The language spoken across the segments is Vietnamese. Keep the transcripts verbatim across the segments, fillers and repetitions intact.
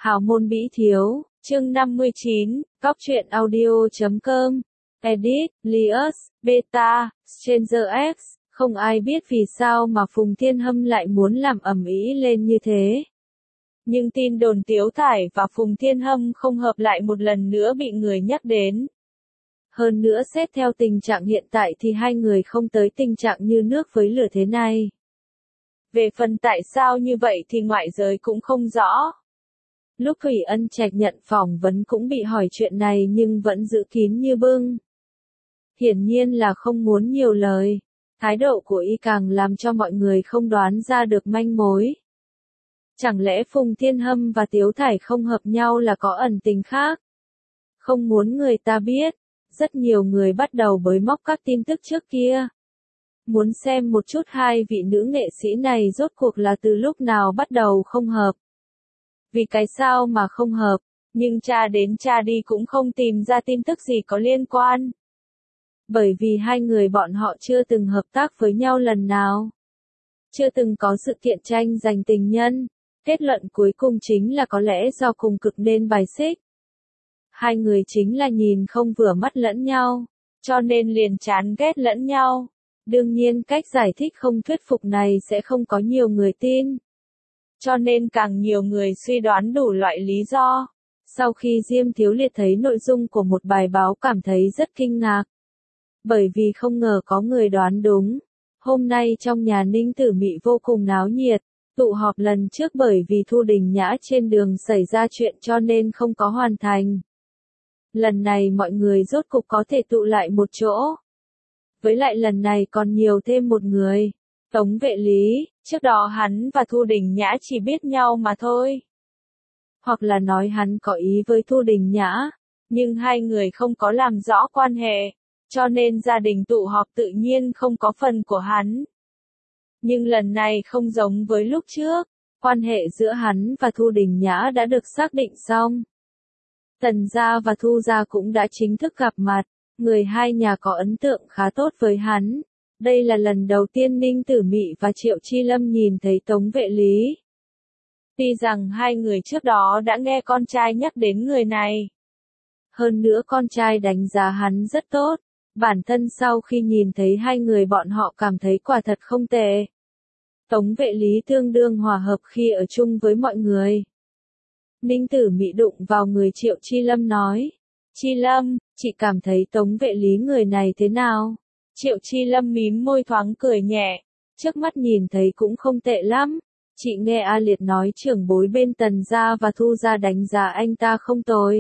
Hào môn Bỉ Thiếu, chương năm mươi chín, Cóc truyện audio chấm com, Edit, Lius, Beta, Stranger X, không ai biết vì sao mà Phùng Thiên Hâm lại muốn làm ầm ĩ lên như thế. Nhưng tin đồn Tiếu Thải và Phùng Thiên Hâm không hợp lại một lần nữa bị người nhắc đến. Hơn nữa xét theo tình trạng hiện tại thì hai người không tới tình trạng như nước với lửa thế này. Về phần tại sao như vậy thì ngoại giới cũng không rõ. Lúc Thủy Ân Trạch nhận phỏng vấn cũng bị hỏi chuyện này nhưng vẫn giữ kín như bưng. Hiển nhiên là không muốn nhiều lời. Thái độ của y càng làm cho mọi người không đoán ra được manh mối. Chẳng lẽ Phùng Thiên Hâm và Tiếu Thải không hợp nhau là có ẩn tình khác? Không muốn người ta biết. Rất nhiều người bắt đầu bới móc các tin tức trước kia. Muốn xem một chút hai vị nữ nghệ sĩ này rốt cuộc là từ lúc nào bắt đầu không hợp. Vì cái sao mà không hợp, nhưng tra đến tra đi cũng không tìm ra tin tức gì có liên quan. Bởi vì hai người bọn họ chưa từng hợp tác với nhau lần nào. Chưa từng có sự kiện tranh giành tình nhân. Kết luận cuối cùng chính là có lẽ do cùng cực nên bài xích. Hai người chính là nhìn không vừa mắt lẫn nhau, cho nên liền chán ghét lẫn nhau. Đương nhiên cách giải thích không thuyết phục này sẽ không có nhiều người tin. Cho nên càng nhiều người suy đoán đủ loại lý do. Sau khi Diêm Thiếu Liệt thấy nội dung của một bài báo cảm thấy rất kinh ngạc. Bởi vì không ngờ có người đoán đúng. Hôm nay trong nhà Ninh Tử Mị vô cùng náo nhiệt. Tụ họp lần trước bởi vì Thu Đình Nhã trên đường xảy ra chuyện cho nên không có hoàn thành. Lần này mọi người rốt cục có thể tụ lại một chỗ. Với lại lần này còn nhiều thêm một người. Tống Vệ Lý, trước đó hắn và Thu Đình Nhã chỉ biết nhau mà thôi. Hoặc là nói hắn có ý với Thu Đình Nhã, nhưng hai người không có làm rõ quan hệ, cho nên gia đình tụ họp tự nhiên không có phần của hắn. Nhưng lần này không giống với lúc trước, quan hệ giữa hắn và Thu Đình Nhã đã được xác định xong. Tần gia và Thu gia cũng đã chính thức gặp mặt, người hai nhà có ấn tượng khá tốt với hắn. Đây là lần đầu tiên Ninh Tử Mị và Triệu Chi Lâm nhìn thấy Tống Vệ Lý. Tuy rằng hai người trước đó đã nghe con trai nhắc đến người này. Hơn nữa con trai đánh giá hắn rất tốt. Bản thân sau khi nhìn thấy hai người bọn họ cảm thấy quả thật không tệ. Tống Vệ Lý tương đương hòa hợp khi ở chung với mọi người. Ninh Tử Mị đụng vào người Triệu Chi Lâm nói. Chi Lâm, chị cảm thấy Tống Vệ Lý người này thế nào? Triệu Chi Lâm mím môi thoáng cười nhẹ. Trước mắt nhìn thấy cũng không tệ lắm. Chị nghe A Liệt nói trưởng bối bên Tần gia và Thu gia đánh giá anh ta không tồi.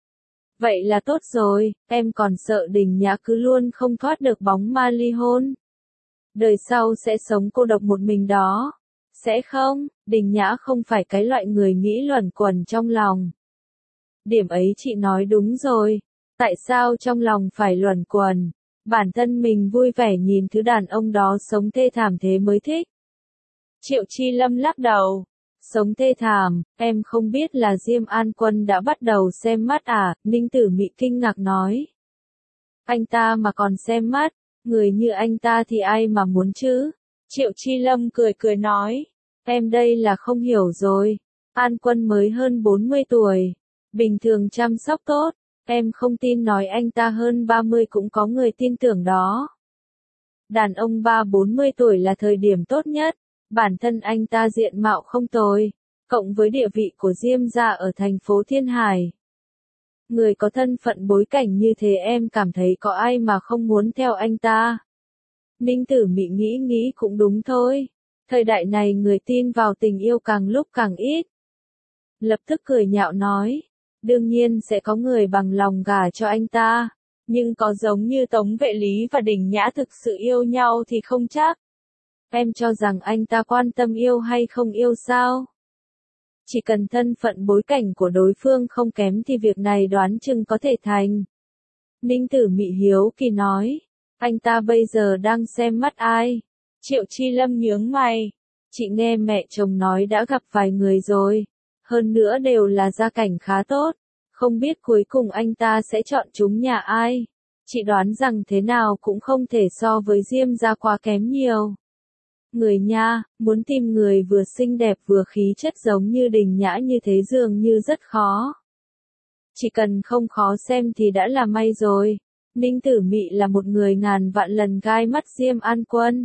Vậy là tốt rồi, em còn sợ Đình Nhã cứ luôn không thoát được bóng ma ly hôn. Đời sau sẽ sống cô độc một mình đó. Sẽ không, Đình Nhã không phải cái loại người nghĩ luẩn quẩn trong lòng. Điểm ấy chị nói đúng rồi. Tại sao trong lòng phải luẩn quẩn? Bản thân mình vui vẻ nhìn thứ đàn ông đó sống thê thảm thế mới thích. Triệu Chi Lâm lắc đầu. Sống thê thảm, em không biết là Diêm An Quân đã bắt đầu xem mắt à? Ninh Tử Mị kinh ngạc nói. Anh ta mà còn xem mắt, người như anh ta thì ai mà muốn chứ? Triệu Chi Lâm cười cười nói. Em đây là không hiểu rồi. An Quân mới hơn bốn mươi tuổi. Bình thường chăm sóc tốt. Em không tin nói anh ta hơn ba mươi cũng có người tin tưởng đó. Đàn ông ba bốn mươi tuổi là thời điểm tốt nhất. Bản thân anh ta diện mạo không tồi. Cộng với địa vị của Diêm gia ở thành phố Thiên Hải. Người có thân phận bối cảnh như thế em cảm thấy có ai mà không muốn theo anh ta. Ninh Tử Mị nghĩ nghĩ cũng đúng thôi. Thời đại này người tin vào tình yêu càng lúc càng ít. Lập tức cười nhạo nói. Đương nhiên sẽ có người bằng lòng gả cho anh ta. Nhưng có giống như Tống Vệ Lý và Đình Nhã thực sự yêu nhau thì không chắc. Em cho rằng anh ta quan tâm yêu hay không yêu sao? Chỉ cần thân phận bối cảnh của đối phương không kém thì việc này đoán chừng có thể thành. Ninh Tử Mị hiếu kỳ nói. Anh ta bây giờ đang xem mắt ai? Triệu Chi Lâm nhướng mày. Chị nghe mẹ chồng nói đã gặp vài người rồi. Hơn nữa đều là gia cảnh khá tốt. Không biết cuối cùng anh ta sẽ chọn chúng nhà ai. Chị đoán rằng thế nào cũng không thể so với Diêm gia quá kém nhiều. Người nha, muốn tìm người vừa xinh đẹp vừa khí chất giống như Đình Nhã như thế dường như rất khó. Chỉ cần không khó xem thì đã là may rồi. Ninh Tử Mị là một người ngàn vạn lần gai mắt Diêm An Quân.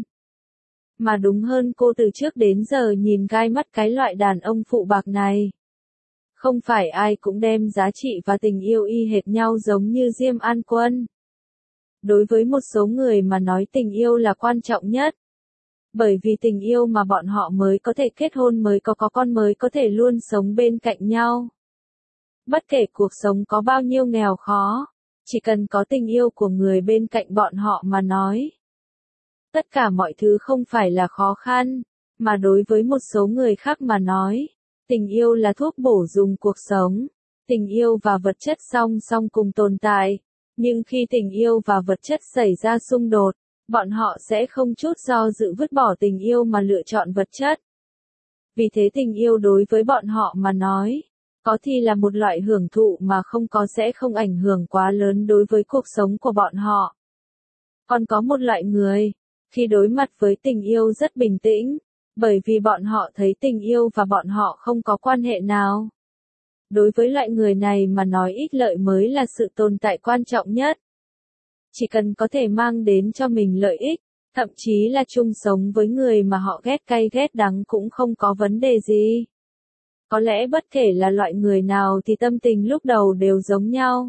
Mà đúng hơn cô từ trước đến giờ nhìn gai mắt cái loại đàn ông phụ bạc này. Không phải ai cũng đem giá trị và tình yêu y hệt nhau giống như Diêm An Quân. Đối với một số người mà nói tình yêu là quan trọng nhất. Bởi vì tình yêu mà bọn họ mới có thể kết hôn, mới có có con, mới có thể luôn sống bên cạnh nhau. Bất kể cuộc sống có bao nhiêu nghèo khó, chỉ cần có tình yêu của người bên cạnh bọn họ mà nói. Tất cả mọi thứ không phải là khó khăn, mà đối với một số người khác mà nói, tình yêu là thuốc bổ dùng cuộc sống. Tình yêu và vật chất song song cùng tồn tại, nhưng khi tình yêu và vật chất xảy ra xung đột, bọn họ sẽ không chút do dự vứt bỏ tình yêu mà lựa chọn vật chất. Vì thế tình yêu đối với bọn họ mà nói, có thì là một loại hưởng thụ mà không có sẽ không ảnh hưởng quá lớn đối với cuộc sống của bọn họ. Còn có một loại người, khi đối mặt với tình yêu rất bình tĩnh, bởi vì bọn họ thấy tình yêu và bọn họ không có quan hệ nào. Đối với loại người này mà nói ích lợi mới là sự tồn tại quan trọng nhất. Chỉ cần có thể mang đến cho mình lợi ích, thậm chí là chung sống với người mà họ ghét cay ghét đắng cũng không có vấn đề gì. Có lẽ bất kể là loại người nào thì tâm tình lúc đầu đều giống nhau.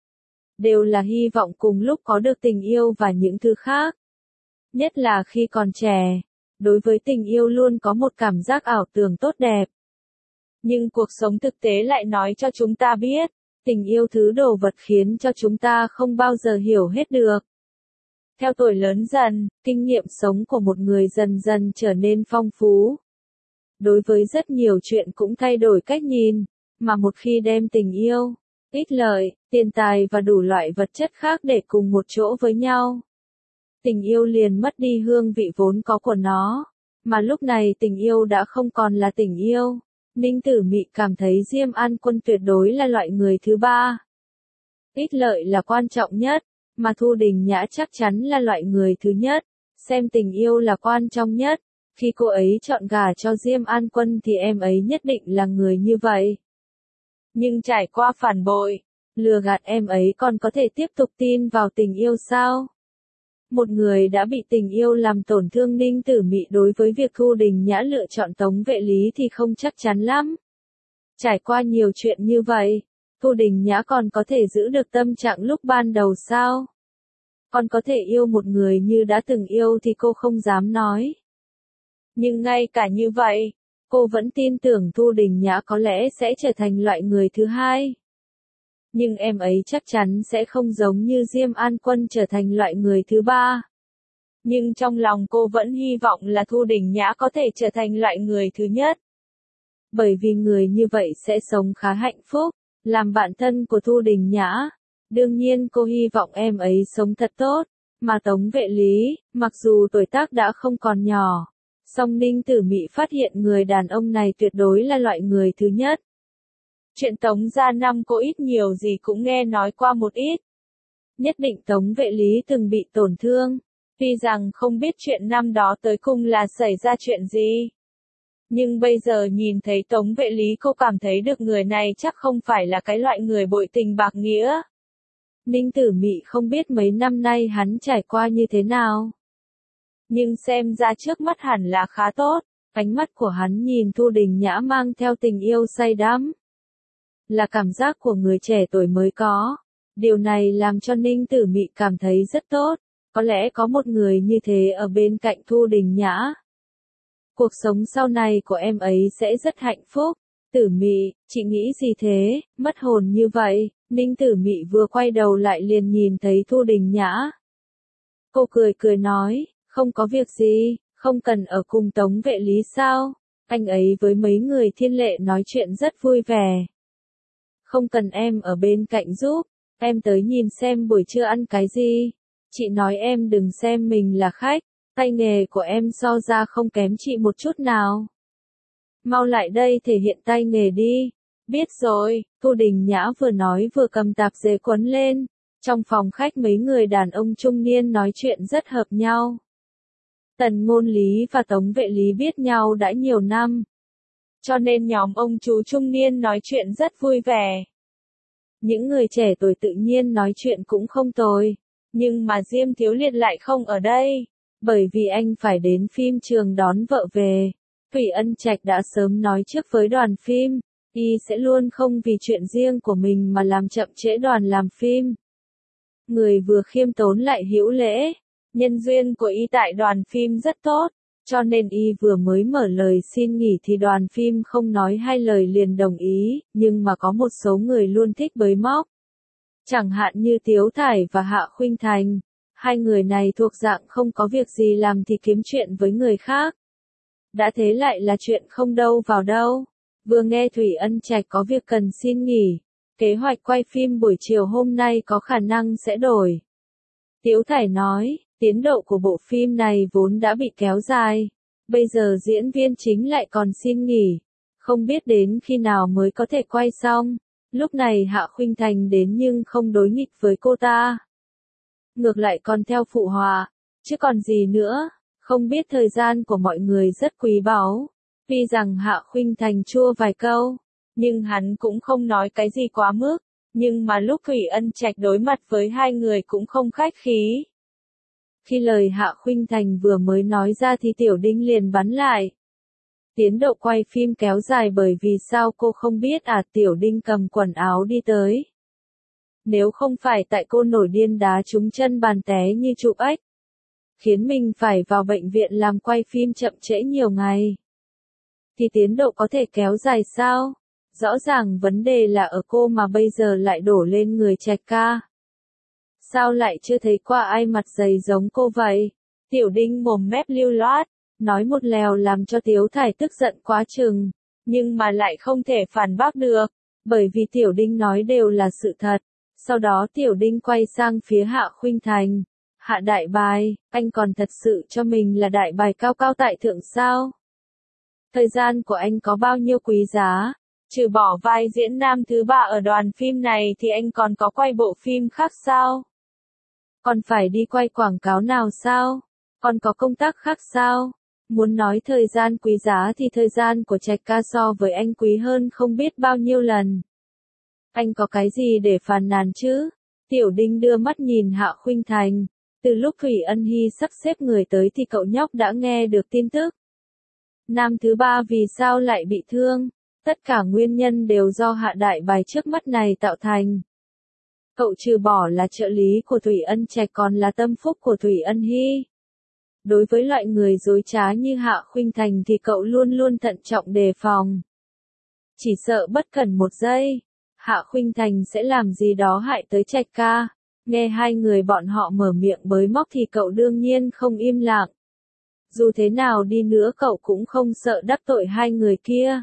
Đều là hy vọng cùng lúc có được tình yêu và những thứ khác. Nhất là khi còn trẻ, đối với tình yêu luôn có một cảm giác ảo tưởng tốt đẹp. Nhưng cuộc sống thực tế lại nói cho chúng ta biết, tình yêu thứ đồ vật khiến cho chúng ta không bao giờ hiểu hết được. Theo tuổi lớn dần, kinh nghiệm sống của một người dần dần trở nên phong phú. Đối với rất nhiều chuyện cũng thay đổi cách nhìn, mà một khi đem tình yêu, ích lợi, tiền tài và đủ loại vật chất khác để cùng một chỗ với nhau, tình yêu liền mất đi hương vị vốn có của nó, mà lúc này tình yêu đã không còn là tình yêu. Ninh Tử Mị cảm thấy Diêm An Quân tuyệt đối là loại người thứ ba. Ích lợi là quan trọng nhất, mà Thu Đình Nhã chắc chắn là loại người thứ nhất, xem tình yêu là quan trọng nhất. Khi cô ấy chọn gả cho Diêm An Quân thì em ấy nhất định là người như vậy. Nhưng trải qua phản bội, lừa gạt em ấy còn có thể tiếp tục tin vào tình yêu sao? Một người đã bị tình yêu làm tổn thương, Ninh Tử Mị đối với việc Thu Đình Nhã lựa chọn Tống Vệ Lý thì không chắc chắn lắm. Trải qua nhiều chuyện như vậy, Thu Đình Nhã còn có thể giữ được tâm trạng lúc ban đầu sao? Còn có thể yêu một người như đã từng yêu thì cô không dám nói. Nhưng ngay cả như vậy, cô vẫn tin tưởng Thu Đình Nhã có lẽ sẽ trở thành loại người thứ hai. Nhưng em ấy chắc chắn sẽ không giống như Diêm An Quân trở thành loại người thứ ba. Nhưng trong lòng cô vẫn hy vọng là Thu Đình Nhã có thể trở thành loại người thứ nhất. Bởi vì người như vậy sẽ sống khá hạnh phúc, làm bạn thân của Thu Đình Nhã. Đương nhiên cô hy vọng em ấy sống thật tốt, mà Tống Vệ Lý, mặc dù tuổi tác đã không còn nhỏ, song Ninh Tử Mị phát hiện người đàn ông này tuyệt đối là loại người thứ nhất. Chuyện Tống gia năm cô ít nhiều gì cũng nghe nói qua một ít. Nhất định Tống Vệ Lý từng bị tổn thương, tuy rằng không biết chuyện năm đó tới cùng là xảy ra chuyện gì. Nhưng bây giờ nhìn thấy Tống Vệ Lý cô cảm thấy được người này chắc không phải là cái loại người bội tình bạc nghĩa. Ninh Tử Mị không biết mấy năm nay hắn trải qua như thế nào. Nhưng xem ra trước mắt hẳn là khá tốt, ánh mắt của hắn nhìn Thu Đình Nhã mang theo tình yêu say đắm. Là cảm giác của người trẻ tuổi mới có. Điều này làm cho Ninh Tử Mị cảm thấy rất tốt, có lẽ có một người như thế ở bên cạnh Thu Đình Nhã. Cuộc sống sau này của em ấy sẽ rất hạnh phúc. Tử Mị, chị nghĩ gì thế, mất hồn như vậy? Ninh Tử Mị vừa quay đầu lại liền nhìn thấy Thu Đình Nhã. Cô cười cười nói, không có việc gì, không cần ở cùng Tống Vệ Lý sao? Anh ấy với mấy người Thiên Lệ nói chuyện rất vui vẻ. Không cần em ở bên cạnh giúp, em tới nhìn xem buổi trưa ăn cái gì. Chị nói em đừng xem mình là khách, tay nghề của em so ra không kém chị một chút nào. Mau lại đây thể hiện tay nghề đi. Biết rồi, Thu Đình Nhã vừa nói vừa cầm tạp dề quấn lên. Trong phòng khách mấy người đàn ông trung niên nói chuyện rất hợp nhau. Tần Ngôn Lý và Tống Vệ Lý biết nhau đã nhiều năm. Cho nên nhóm ông chú trung niên nói chuyện rất vui vẻ. Những người trẻ tuổi tự nhiên nói chuyện cũng không tồi. Nhưng mà Diêm Thiếu Liệt lại không ở đây. Bởi vì anh phải đến phim trường đón vợ về. Thủy Ân Trạch đã sớm nói trước với đoàn phim. Y sẽ luôn không vì chuyện riêng của mình mà làm chậm trễ đoàn làm phim. Người vừa khiêm tốn lại hữu lễ. Nhân duyên của Y tại đoàn phim rất tốt. Cho nên Y vừa mới mở lời xin nghỉ thì đoàn phim không nói hai lời liền đồng ý, nhưng mà có một số người luôn thích bới móc. Chẳng hạn như Tiếu Thải và Hạ Khuynh Thành. Hai người này thuộc dạng không có việc gì làm thì kiếm chuyện với người khác. Đã thế lại là chuyện không đâu vào đâu. Vừa nghe Thủy Ân Trạch có việc cần xin nghỉ. Kế hoạch quay phim buổi chiều hôm nay có khả năng sẽ đổi. Tiếu Thải nói, tiến độ của bộ phim này vốn đã bị kéo dài. Bây giờ diễn viên chính lại còn xin nghỉ. Không biết đến khi nào mới có thể quay xong. Lúc này Hạ Khuynh Thành đến nhưng không đối nghịch với cô ta. Ngược lại còn theo phụ họa. Chứ còn gì nữa, không biết thời gian của mọi người rất quý báu. Tuy rằng Hạ Khuynh Thành chua vài câu, nhưng hắn cũng không nói cái gì quá mức. Nhưng mà lúc Thủy Ân Trạch đối mặt với hai người cũng không khách khí. Khi lời Hạ Khuynh Thành vừa mới nói ra thì Tiểu Đinh liền bắn lại. Tiến độ quay phim kéo dài bởi vì sao cô không biết à? Tiểu Đinh cầm quần áo đi tới. Nếu không phải tại cô nổi điên đá trúng chân bàn té như trụ ếch, khiến mình phải vào bệnh viện làm quay phim chậm trễ nhiều ngày, thì tiến độ có thể kéo dài sao? Rõ ràng vấn đề là ở cô mà bây giờ lại đổ lên người Trạch ca. Sao lại chưa thấy qua ai mặt dày giống cô vậy? Tiểu Đinh mồm mép lưu loát, nói một lèo làm cho Tiếu Thải tức giận quá chừng, nhưng mà lại không thể phản bác được, bởi vì Tiểu Đinh nói đều là sự thật. Sau đó Tiểu Đinh quay sang phía Hạ Khuynh Thành. Hạ đại bài, anh còn thật sự cho mình là đại bài cao cao tại thượng sao? Thời gian của anh có bao nhiêu quý giá? Trừ bỏ vai diễn nam thứ ba ở đoàn phim này thì anh còn có quay bộ phim khác sao? Còn phải đi quay quảng cáo nào sao? Còn có công tác khác sao? Muốn nói thời gian quý giá thì thời gian của Trạch ca so với anh quý hơn không biết bao nhiêu lần. Anh có cái gì để phàn nàn chứ? Tiểu Đinh đưa mắt nhìn Hạ Khuynh Thành. Từ lúc Thủy Ân Hy sắp xếp người tới thì cậu nhóc đã nghe được tin tức. Nam thứ ba vì sao lại bị thương? Tất cả nguyên nhân đều do Hạ đại bài trước mắt này tạo thành. Cậu trừ bỏ là trợ lý của Thủy Ân Trạch còn là tâm phúc của Thủy Ân Hy. Đối với loại người dối trá như Hạ Khuynh Thành thì cậu luôn luôn thận trọng đề phòng. Chỉ sợ bất cẩn một giây, Hạ Khuynh Thành sẽ làm gì đó hại tới Trạch ca. Nghe hai người bọn họ mở miệng bới móc thì cậu đương nhiên không im lặng. Dù thế nào đi nữa cậu cũng không sợ đắc tội hai người kia.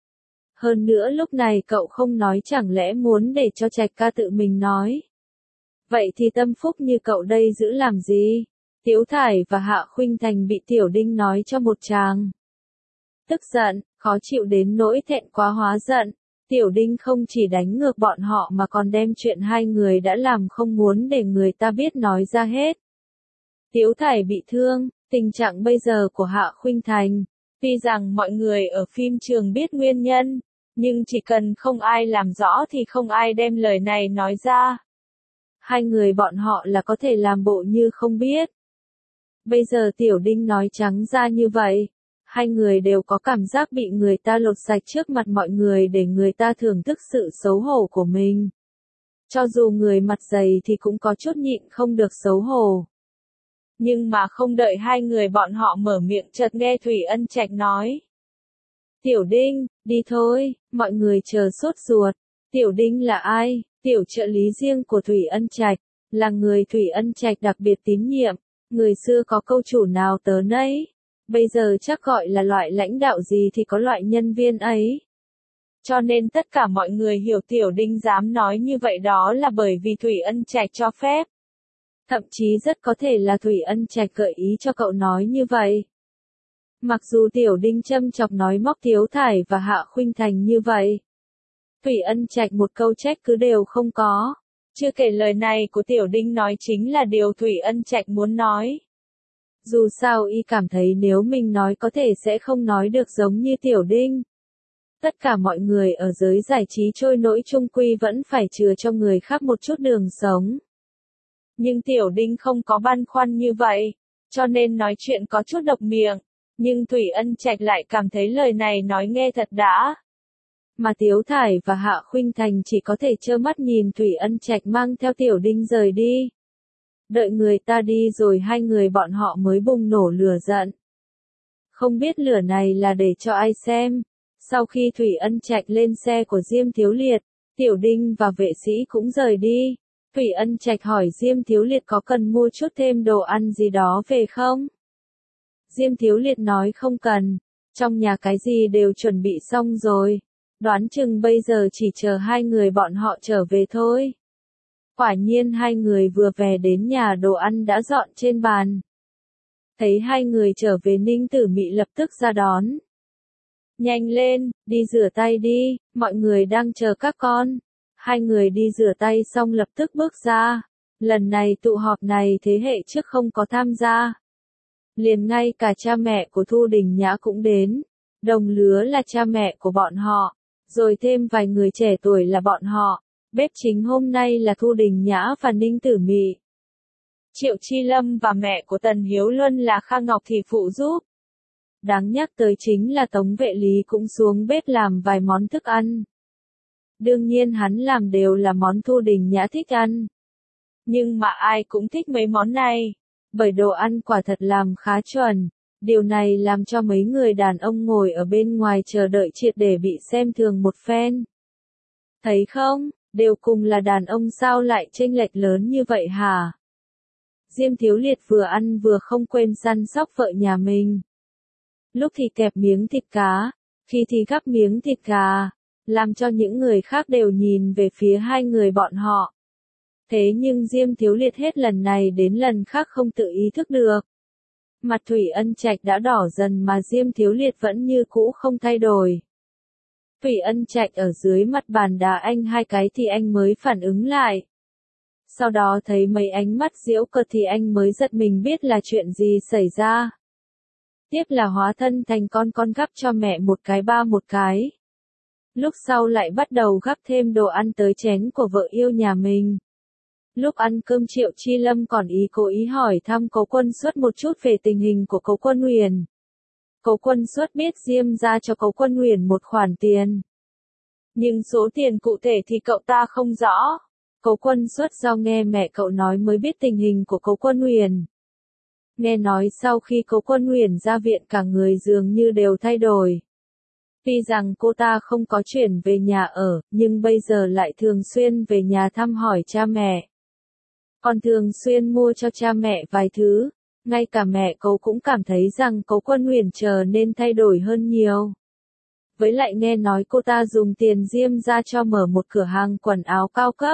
Hơn nữa lúc này cậu không nói chẳng lẽ muốn để cho Trạch ca tự mình nói. Vậy thì tâm phúc như cậu đây giữ làm gì? Tiếu Thải và Hạ Khuynh Thành bị Tiểu Đinh nói cho một tràng. Tức giận, khó chịu đến nỗi thẹn quá hóa giận. Tiểu Đinh không chỉ đánh ngược bọn họ mà còn đem chuyện hai người đã làm không muốn để người ta biết nói ra hết. Tiếu Thải bị thương, tình trạng bây giờ của Hạ Khuynh Thành. Tuy rằng mọi người ở phim trường biết nguyên nhân, nhưng chỉ cần không ai làm rõ thì không ai đem lời này nói ra. Hai người bọn họ là có thể làm bộ như không biết. Bây giờ Tiểu Đinh nói trắng ra như vậy. Hai người đều có cảm giác bị người ta lột sạch trước mặt mọi người để người ta thưởng thức sự xấu hổ của mình. Cho dù người mặt dày thì cũng có chút nhịn không được xấu hổ. Nhưng mà không đợi hai người bọn họ mở miệng chợt nghe Thủy Ân Trạch nói. Tiểu Đinh, đi thôi, mọi người chờ sốt ruột. Tiểu Đinh là ai? Tiểu trợ lý riêng của Thủy Ân Trạch, là người Thủy Ân Trạch đặc biệt tín nhiệm. Người xưa có câu chủ nào tớ nấy. Bây giờ chắc gọi là loại lãnh đạo gì thì có loại nhân viên ấy. Cho nên tất cả mọi người hiểu Tiểu Đinh dám nói như vậy đó là bởi vì Thủy Ân Trạch cho phép. Thậm chí rất có thể là Thủy Ân Trạch gợi ý cho cậu nói như vậy. Mặc dù Tiểu Đinh châm chọc nói móc Tiếu Thải và Hạ Khuynh Thành như vậy, Thủy Ân Trạch một câu trách cứ đều không có. Chưa kể lời này của Tiểu Đinh nói chính là điều Thủy Ân Trạch muốn nói. Dù sao y cảm thấy nếu mình nói có thể sẽ không nói được giống như Tiểu Đinh. Tất cả mọi người ở giới giải trí trôi nổi chung quy vẫn phải chừa cho người khác một chút đường sống. Nhưng Tiểu Đinh không có băn khoăn như vậy, cho nên nói chuyện có chút độc miệng, nhưng Thủy Ân Trạch lại cảm thấy lời này nói nghe thật đã. Mà Tiếu Thải và Hạ Khuynh Thành chỉ có thể trơ mắt nhìn Thủy Ân Trạch mang theo Tiểu Đinh rời đi. Đợi người ta đi rồi hai người bọn họ mới bùng nổ lửa giận. Không biết lửa này là để cho ai xem. Sau khi Thủy Ân Trạch lên xe của Diêm Thiếu Liệt, Tiểu Đinh và vệ sĩ cũng rời đi. Thủy Ân Trạch hỏi Diêm Thiếu Liệt có cần mua chút thêm đồ ăn gì đó về không? Diêm Thiếu Liệt nói không cần, trong nhà cái gì đều chuẩn bị xong rồi. Đoán chừng bây giờ chỉ chờ hai người bọn họ trở về thôi. Quả nhiên hai người vừa về đến nhà đồ ăn đã dọn trên bàn. Thấy hai người trở về Ninh Tử Mị lập tức ra đón. Nhanh lên, đi rửa tay đi, mọi người đang chờ các con. Hai người đi rửa tay xong lập tức bước ra. Lần này tụ họp này thế hệ trước không có tham gia. Liền ngay cả cha mẹ của Thu Đình Nhã cũng đến. Đồng lứa là cha mẹ của bọn họ. Rồi thêm vài người trẻ tuổi là bọn họ. Bếp chính hôm nay là Thu Đình Nhã và Ninh Tử Mị. Triệu Chi Lâm và mẹ của Tần Hiếu Luân là Kha Ngọc thì phụ giúp. Đáng nhắc tới chính là Tống Vệ Lý cũng xuống bếp làm vài món thức ăn. Đương nhiên hắn làm đều là món Thu Đình Nhã thích ăn. Nhưng mà ai cũng thích mấy món này. Bởi đồ ăn quả thật làm khá chuẩn. Điều này làm cho mấy người đàn ông ngồi ở bên ngoài chờ đợi triệt để bị xem thường một phen. Thấy không, đều cùng là đàn ông sao lại chênh lệch lớn như vậy hả? Diêm Thiếu Liệt vừa ăn vừa không quên săn sóc vợ nhà mình. Lúc thì kẹp miếng thịt cá, khi thì gắp miếng thịt gà, làm cho những người khác đều nhìn về phía hai người bọn họ. Thế nhưng Diêm Thiếu Liệt hết lần này đến lần khác không tự ý thức được. Mặt Thủy Ân Trạch đã đỏ dần mà Diêm Thiếu Liệt vẫn như cũ không thay đổi. Thủy Ân Trạch ở dưới mặt bàn đá anh hai cái thì anh mới phản ứng lại. Sau đó thấy mấy ánh mắt giễu cợt thì anh mới giật mình biết là chuyện gì xảy ra. Tiếp là hóa thân thành con con gắp cho mẹ một cái ba một cái. Lúc sau lại bắt đầu gắp thêm đồ ăn tới chén của vợ yêu nhà mình. Lúc ăn cơm Triệu Chi Lâm còn ý cố ý hỏi thăm Cố Quân Xuất một chút về tình hình của Cố Quân Huyền. Cố Quân Xuất biết Diêm ra cho Cố Quân Huyền một khoản tiền. Nhưng số tiền cụ thể thì cậu ta không rõ. Cố Quân Xuất do nghe mẹ cậu nói mới biết tình hình của Cố Quân Huyền. Nghe nói sau khi Cố Quân Huyền ra viện cả người dường như đều thay đổi. Tuy rằng cô ta không có chuyển về nhà ở, nhưng bây giờ lại thường xuyên về nhà thăm hỏi cha mẹ. Còn thường xuyên mua cho cha mẹ vài thứ, ngay cả mẹ cậu cũng cảm thấy rằng Cố Quân Huyền trở nên thay đổi hơn nhiều. Với lại nghe nói cô ta dùng tiền Diêm ra cho mở một cửa hàng quần áo cao cấp.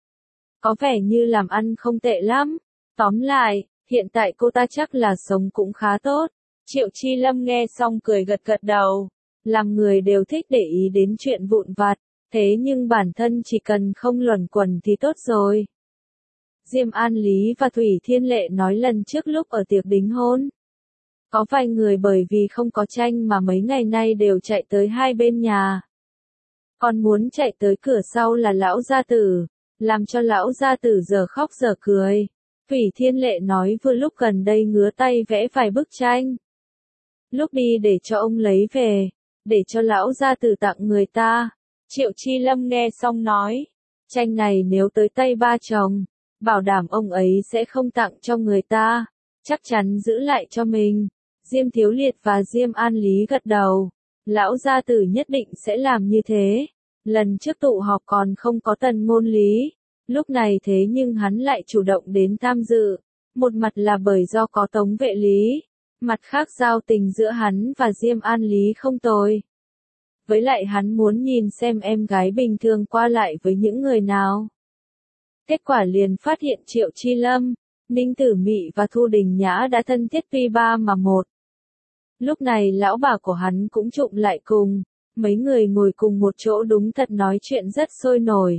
Có vẻ như làm ăn không tệ lắm. Tóm lại, hiện tại cô ta chắc là sống cũng khá tốt. Triệu Chi Lâm nghe xong cười gật gật đầu. Làm người đều thích để ý đến chuyện vụn vặt, thế nhưng bản thân chỉ cần không luẩn quẩn thì tốt rồi. Diêm An Lý và Thủy Thiên Lệ nói lần trước lúc ở tiệc đính hôn. Có vài người bởi vì không có tranh mà mấy ngày nay đều chạy tới hai bên nhà. Còn muốn chạy tới cửa sau là lão gia tử, làm cho lão gia tử giờ khóc giờ cười. Thủy Thiên Lệ nói vừa lúc gần đây ngứa tay vẽ vài bức tranh. Lúc đi để cho ông lấy về, để cho lão gia tử tặng người ta. Triệu Chi Lâm nghe xong nói, tranh này nếu tới tay ba chồng, bảo đảm ông ấy sẽ không tặng cho người ta, chắc chắn giữ lại cho mình. Diêm Thiếu Liệt và Diêm An Lý gật đầu, lão gia tử nhất định sẽ làm như thế. Lần trước tụ họp còn không có Tần Ngôn Lý, lúc này thế nhưng hắn lại chủ động đến tham dự, một mặt là bởi do có Tống Vệ Lý, mặt khác giao tình giữa hắn và Diêm An Lý không tồi. Với lại hắn muốn nhìn xem em gái bình thường qua lại với những người nào. Kết quả liền phát hiện Triệu Chi Lâm, Ninh Tử Mị và Thu Đình Nhã đã thân thiết tuy ba mà một. Lúc này lão bà của hắn cũng trụng lại cùng, mấy người ngồi cùng một chỗ đúng thật nói chuyện rất sôi nổi.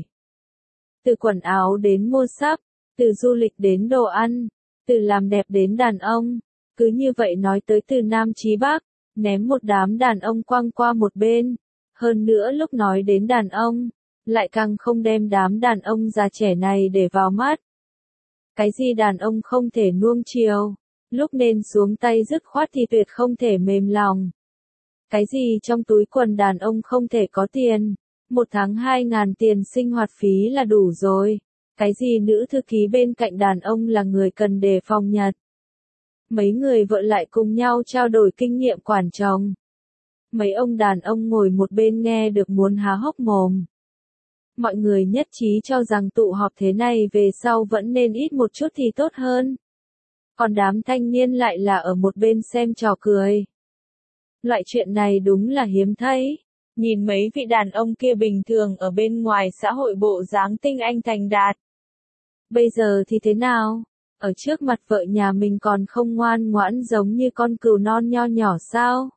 Từ quần áo đến mua sắm, từ du lịch đến đồ ăn, từ làm đẹp đến đàn ông, Cứ như vậy nói tới từ Nam chí Bắc, ném một đám đàn ông quăng qua một bên. Hơn nữa lúc nói đến đàn ông, lại càng không đem đám đàn ông già trẻ này để vào mắt. Cái gì đàn ông không thể nuông chiều, lúc nên xuống tay dứt khoát thì tuyệt không thể mềm lòng. Cái gì trong túi quần đàn ông không thể có tiền, một tháng hai ngàn tiền sinh hoạt phí là đủ rồi. Cái gì nữ thư ký bên cạnh đàn ông là người cần đề phòng nhật. Mấy người vợ lại cùng nhau trao đổi kinh nghiệm quản chồng. Mấy ông đàn ông ngồi một bên nghe được muốn há hốc mồm. Mọi người nhất trí cho rằng tụ họp thế này về sau vẫn nên ít một chút thì tốt hơn. Còn đám thanh niên lại là ở một bên xem trò cười. Loại chuyện này đúng là hiếm thấy. Nhìn mấy vị đàn ông kia bình thường ở bên ngoài xã hội bộ dáng tinh anh thành đạt. Bây giờ thì thế nào? Ở trước mặt vợ nhà mình còn không ngoan ngoãn giống như con cừu non nho nhỏ sao?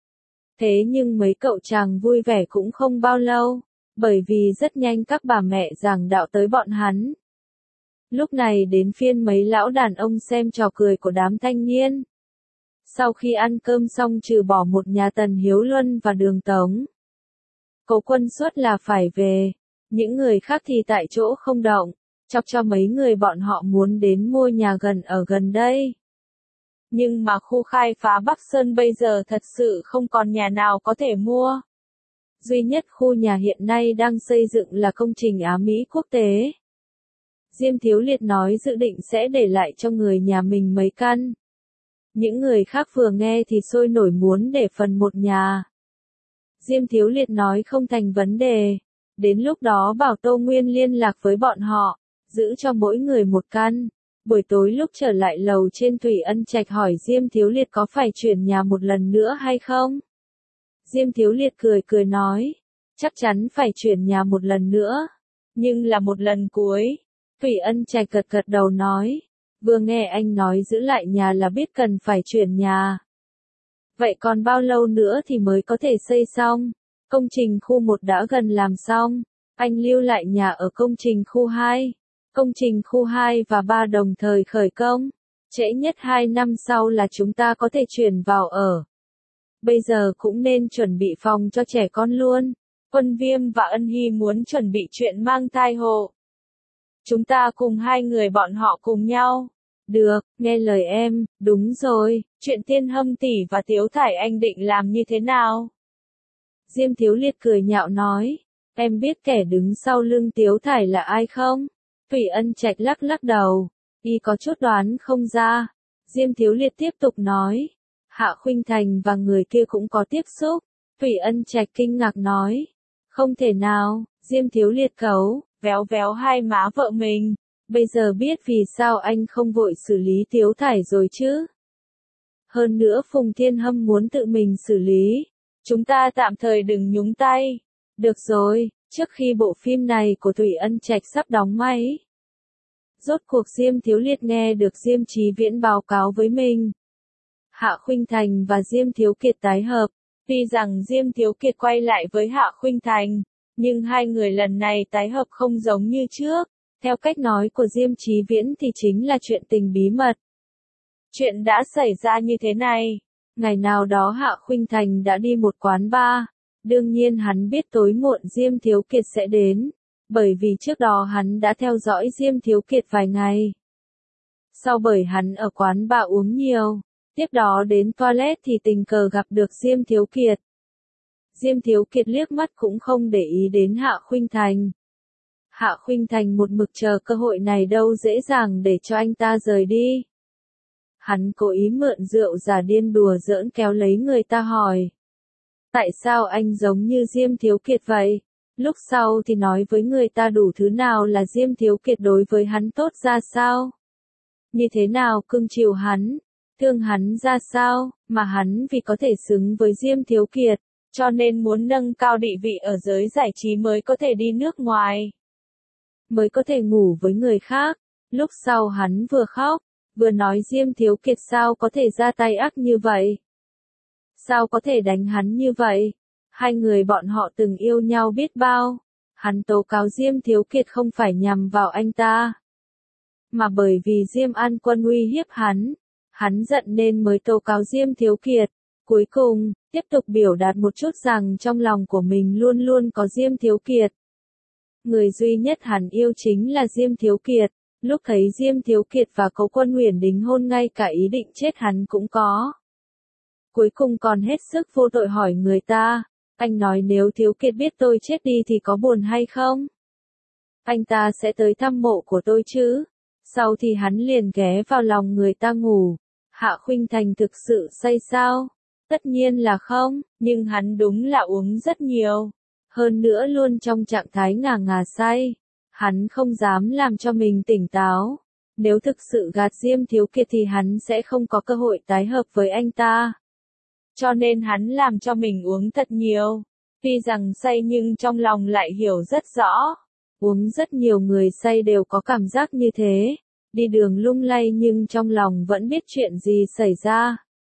Thế nhưng mấy cậu chàng vui vẻ cũng không bao lâu, bởi vì rất nhanh các bà mẹ giảng đạo tới bọn hắn. Lúc này đến phiên mấy lão đàn ông xem trò cười của đám thanh niên. Sau khi ăn cơm xong trừ bỏ một nhà Tần Hiếu Luân và Đường Tống, Cố Quân suốt là phải về, những người khác thì tại chỗ không động, chọc cho mấy người bọn họ muốn đến mua nhà gần ở gần đây. Nhưng mà khu khai phá Bắc Sơn bây giờ thật sự không còn nhà nào có thể mua. Duy nhất khu nhà hiện nay đang xây dựng là công trình Á Mỹ quốc tế. Diêm Thiếu Liệt nói dự định sẽ để lại cho người nhà mình mấy căn. Những người khác vừa nghe thì sôi nổi muốn để phần một nhà. Diêm Thiếu Liệt nói không thành vấn đề. Đến lúc đó bảo Tô Nguyên liên lạc với bọn họ, giữ cho mỗi người một căn. Buổi tối lúc trở lại lầu trên Thủy Ân Trạch hỏi Diêm Thiếu Liệt có phải chuyển nhà một lần nữa hay không? Diêm Thiếu Liệt cười cười nói, chắc chắn phải chuyển nhà một lần nữa, nhưng là một lần cuối. Thủy Ân Trạch gật gật đầu nói, vừa nghe anh nói giữ lại nhà là biết cần phải chuyển nhà. Vậy còn bao lâu nữa thì mới có thể xây xong? Công trình khu một đã gần làm xong, anh lưu lại nhà ở công trình khu hai. Công trình khu hai và ba đồng thời khởi công, trễ nhất hai năm sau là chúng ta có thể chuyển vào ở. Bây giờ cũng nên chuẩn bị phòng cho trẻ con luôn. Quân Viêm và Ân Hy muốn chuẩn bị chuyện mang thai hộ. Chúng ta cùng hai người bọn họ cùng nhau. Được, nghe lời em, đúng rồi, chuyện Tiên Hâm tỷ và Tiếu Thải Anh định làm như thế nào? Diêm Thiếu Liệt cười nhạo nói, em biết kẻ đứng sau lưng Tiếu Thải là ai không? Thủy Ân Trạch lắc lắc đầu, y có chút đoán không ra. Diêm Thiếu Liệt tiếp tục nói, Hạ Khuynh Thành và người kia cũng có tiếp xúc. Thủy Ân Trạch kinh ngạc nói, không thể nào. Diêm Thiếu Liệt cấu, véo véo hai má vợ mình, bây giờ biết vì sao anh không vội xử lý Tiếu Thải rồi chứ. Hơn nữa Phùng Thiên Hâm muốn tự mình xử lý, chúng ta tạm thời đừng nhúng tay. Được rồi, trước khi bộ phim này của Thủy Ân Trạch sắp đóng máy. Rốt cuộc Diêm Thiếu Liệt nghe được Diêm Chí Viễn báo cáo với mình. Hạ Khuynh Thành và Diêm Thiếu Kiệt tái hợp. Tuy rằng Diêm Thiếu Kiệt quay lại với Hạ Khuynh Thành, nhưng hai người lần này tái hợp không giống như trước. Theo cách nói của Diêm Chí Viễn thì chính là chuyện tình bí mật. Chuyện đã xảy ra như thế này. Ngày nào đó Hạ Khuynh Thành đã đi một quán bar. Đương nhiên hắn biết tối muộn Diêm Thiếu Kiệt sẽ đến, bởi vì trước đó hắn đã theo dõi Diêm Thiếu Kiệt vài ngày. Sau bởi hắn ở quán bar uống nhiều, tiếp đó đến toilet thì tình cờ gặp được Diêm Thiếu Kiệt. Diêm Thiếu Kiệt liếc mắt cũng không để ý đến Hạ Khuynh Thành. Hạ Khuynh Thành một mực chờ cơ hội này đâu dễ dàng để cho anh ta rời đi. Hắn cố ý mượn rượu giả điên đùa giỡn kéo lấy người ta hỏi. Tại sao anh giống như Diêm Thiếu Kiệt vậy? Lúc sau thì nói với người ta đủ thứ nào là Diêm Thiếu Kiệt đối với hắn tốt ra sao? Như thế nào cưng chiều hắn, thương hắn ra sao, mà hắn vì có thể xứng với Diêm Thiếu Kiệt, cho nên muốn nâng cao địa vị ở giới giải trí mới có thể đi nước ngoài. Mới có thể ngủ với người khác. Lúc sau hắn vừa khóc, vừa nói Diêm Thiếu Kiệt sao có thể ra tay ác như vậy? Sao có thể đánh hắn như vậy? Hai người bọn họ từng yêu nhau biết bao. Hắn tố cáo Diêm Thiếu Kiệt không phải nhằm vào anh ta, mà bởi vì Diêm An Quân uy hiếp hắn. Hắn giận nên mới tố cáo Diêm Thiếu Kiệt. Cuối cùng, tiếp tục biểu đạt một chút rằng trong lòng của mình luôn luôn có Diêm Thiếu Kiệt. Người duy nhất hắn yêu chính là Diêm Thiếu Kiệt. Lúc thấy Diêm Thiếu Kiệt và Cố Quân Huyền đính hôn ngay cả ý định chết hắn cũng có. Cuối cùng còn hết sức vô tội hỏi người ta, anh nói nếu Thiếu Kiệt biết tôi chết đi thì có buồn hay không? Anh ta sẽ tới thăm mộ của tôi chứ? Sau thì hắn liền ghé vào lòng người ta ngủ. Hạ Khuynh Thành thực sự say sao? Tất nhiên là không, nhưng hắn đúng là uống rất nhiều. Hơn nữa luôn trong trạng thái ngà ngà say. Hắn không dám làm cho mình tỉnh táo. Nếu thực sự gạt Diêm Thiếu Kiệt thì hắn sẽ không có cơ hội tái hợp với anh ta. Cho nên hắn làm cho mình uống thật nhiều. Tuy rằng say nhưng trong lòng lại hiểu rất rõ. Uống rất nhiều người say đều có cảm giác như thế. Đi đường lung lay nhưng trong lòng vẫn biết chuyện gì xảy ra.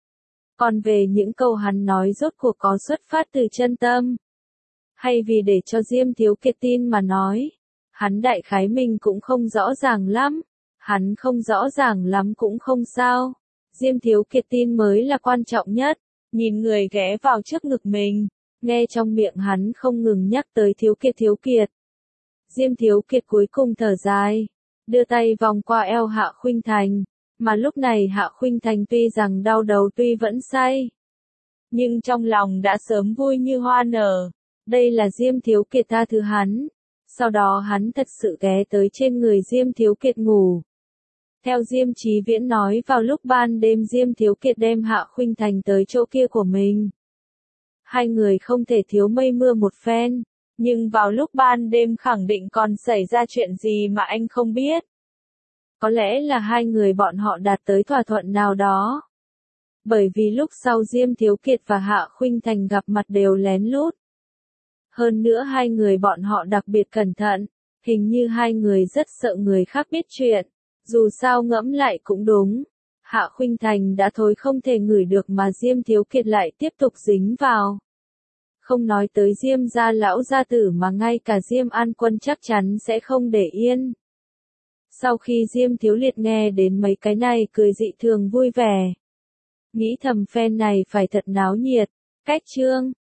Còn về những câu hắn nói rốt cuộc có xuất phát từ chân tâm, hay vì để cho Diêm Thiếu Kiệt tin mà nói, hắn đại khái mình cũng không rõ ràng lắm. Hắn không rõ ràng lắm cũng không sao. Diêm Thiếu Kiệt tin mới là quan trọng nhất. Nhìn người ghé vào trước ngực mình, nghe trong miệng hắn không ngừng nhắc tới Thiếu Kiệt Thiếu Kiệt. Diêm Thiếu Kiệt cuối cùng thở dài, đưa tay vòng qua eo Hạ Khuynh Thành, mà lúc này Hạ Khuynh Thành tuy rằng đau đầu tuy vẫn say, nhưng trong lòng đã sớm vui như hoa nở. Đây là Diêm Thiếu Kiệt tha thứ hắn. Sau đó hắn thật sự ghé tới trên người Diêm Thiếu Kiệt ngủ. Theo Diêm Chí Viễn nói vào lúc ban đêm Diêm Thiếu Kiệt đem Hạ Khuynh Thành tới chỗ kia của mình. Hai người không thể thiếu mây mưa một phen, nhưng vào lúc ban đêm khẳng định còn xảy ra chuyện gì mà anh không biết. Có lẽ là hai người bọn họ đạt tới thỏa thuận nào đó. Bởi vì lúc sau Diêm Thiếu Kiệt và Hạ Khuynh Thành gặp mặt đều lén lút. Hơn nữa hai người bọn họ đặc biệt cẩn thận, hình như hai người rất sợ người khác biết chuyện. Dù sao ngẫm lại cũng đúng. Hạ Khuynh Thành đã thối không thể ngửi được mà Diêm Thiếu Kiệt lại tiếp tục dính vào. Không nói tới Diêm gia lão gia tử mà ngay cả Diêm An Quân chắc chắn sẽ không để yên. Sau khi Diêm Thiếu Liệt nghe đến mấy cái này cười dị thường vui vẻ. Nghĩ thầm phen này phải thật náo nhiệt. Cách chương